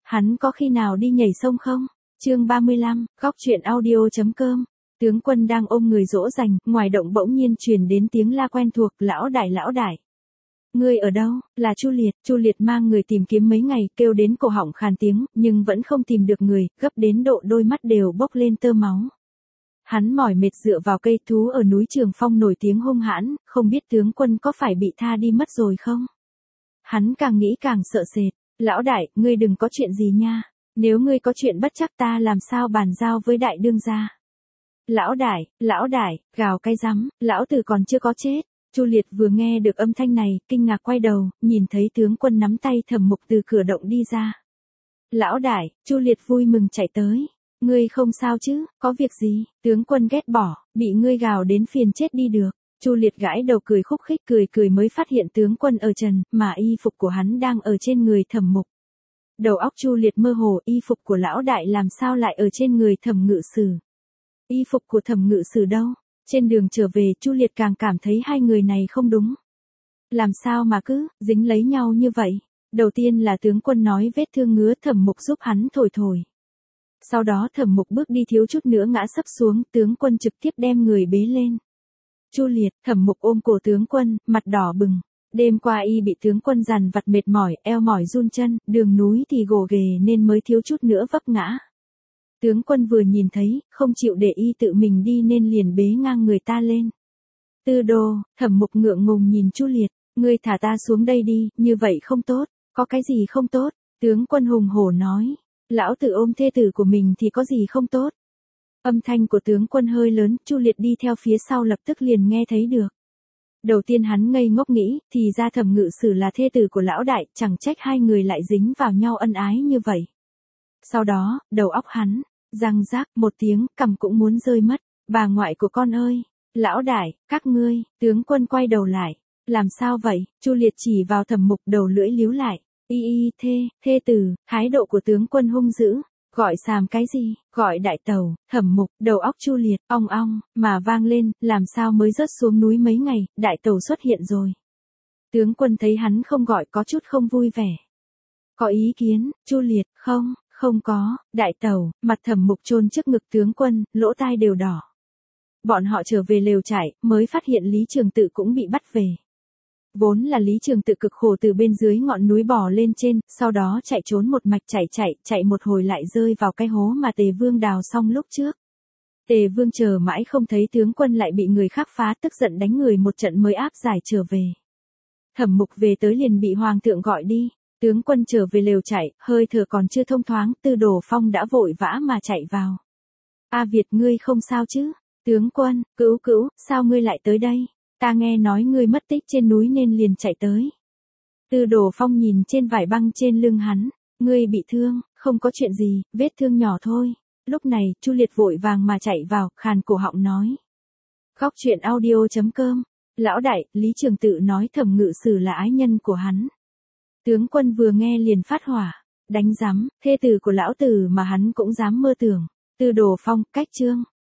Hắn có khi nào đi nhảy sông không? Chương 35, góc truyện audio.com. Tướng quân đang ôm người dỗ dành, ngoài động bỗng nhiên truyền đến tiếng la quen thuộc, lão đại lão đại. Ngươi ở đâu? Là Chu Liệt mang người tìm kiếm mấy ngày, kêu đến cổ họng khàn tiếng, nhưng vẫn không tìm được người, gấp đến độ đôi mắt đều bốc lên tơ máu. Hắn mỏi mệt dựa vào cây thú ở núi Trường Phong nổi tiếng hung hãn, không biết tướng quân có phải bị tha đi mất rồi không? Hắn càng nghĩ càng sợ sệt. Lão đại, ngươi đừng có chuyện gì nha. Nếu ngươi có chuyện bất chắc ta làm sao bàn giao với đại đương gia. Lão đại, gào cái rắm, lão tử còn chưa có chết. Chu Liệt vừa nghe được âm thanh này, kinh ngạc quay đầu, nhìn thấy tướng quân nắm tay Thẩm Mục từ cửa động đi ra. Lão đại, Chu Liệt vui mừng chạy tới. Ngươi không sao chứ, có việc gì? Tướng quân ghét bỏ, bị ngươi gào đến phiền chết đi được. Chu Liệt gãi đầu cười khúc khích cười mới phát hiện tướng quân ở trần, mà y phục của hắn đang ở trên người Thẩm Mục. Đầu óc Chu Liệt mơ hồ, y phục của lão đại làm sao lại ở trên người Thẩm Ngự Sử? Y phục của Thẩm Ngự Sử đâu? Trên đường trở về, Chu Liệt càng cảm thấy hai người này không đúng. Làm sao mà cứ dính lấy nhau như vậy? Đầu tiên là tướng quân nói vết thương ngứa Thẩm Mục giúp hắn thổi. Sau đó Thẩm Mục bước đi thiếu chút nữa ngã sấp xuống, tướng quân trực tiếp đem người bế lên. Chu Liệt, Thẩm Mục ôm cổ tướng quân, mặt đỏ bừng. Đêm qua y bị tướng quân dằn vặt mệt mỏi, eo mỏi run chân, đường núi thì gồ ghề nên mới thiếu chút nữa vấp ngã. Tướng quân vừa nhìn thấy, không chịu để y tự mình đi nên liền bế ngang người ta lên. Tư Đô, Thẩm Mục ngượng ngùng nhìn Chu Liệt, ngươi thả ta xuống đây đi, như vậy không tốt. Có cái gì không tốt? Tướng quân hùng hổ nói, lão tử ôm thê tử của mình thì có gì không tốt? Âm thanh của tướng quân hơi lớn, Chu Liệt đi theo phía sau lập tức liền nghe thấy được. Đầu tiên hắn ngây ngốc nghĩ, thì ra Thẩm Ngự Sử là thê tử của lão đại, chẳng trách hai người lại dính vào nhau ân ái như vậy. Sau đó, đầu óc hắn, răng rác một tiếng, cằm cũng muốn rơi mất. Bà ngoại của con ơi, lão đại, các ngươi, tướng quân quay đầu lại. Làm sao vậy? Chu Liệt chỉ vào Thẩm Mục, đầu lưỡi líu lại. Thê tử, thái độ của tướng quân hung dữ. Gọi xàm cái gì? Gọi đại tẩu. Thẩm Mục, đầu óc Chu Liệt, ong ong, mà vang lên, làm sao mới rớt xuống núi mấy ngày, đại tẩu xuất hiện rồi. Tướng quân thấy hắn không gọi có chút không vui vẻ. Có ý kiến, Chu Liệt, không có, đại tẩu, mặt Thẩm Mục chôn trước ngực tướng quân, lỗ tai đều đỏ. Bọn họ trở về lều trại, mới phát hiện Lý Trường Tự cũng bị bắt về. Vốn là Lý Trường Tự cực khổ từ bên dưới ngọn núi bò lên trên, sau đó chạy trốn một mạch chạy một hồi lại rơi vào cái hố mà Tề Vương đào xong lúc trước. Tề Vương chờ mãi không thấy tướng quân lại bị người khác phá, tức giận đánh người một trận mới áp giải trở về. Thẩm Mục về tới liền bị hoàng thượng gọi đi, tướng quân trở về lều trại, hơi thở còn chưa thông thoáng, Tư Đồ Phong đã vội vã mà chạy vào. A Việt, ngươi không sao chứ? Tướng quân, cữu, sao ngươi lại tới đây? Ta nghe nói ngươi mất tích trên núi nên liền chạy tới. Tư Đồ Phong nhìn trên vải băng trên lưng hắn, ngươi bị thương, không có chuyện gì, vết thương nhỏ thôi. Lúc này, Chu Liệt vội vàng mà chạy vào, khàn cổ họng nói. Góc truyện audio.com. Lão đại, Lý Trường Tự nói Thẩm Ngự Sử là ái nhân của hắn. Tướng quân vừa nghe liền phát hỏa, đánh rắm, thê tử của lão tử mà hắn cũng dám mơ tưởng. Tư Đồ Phong, cách chương.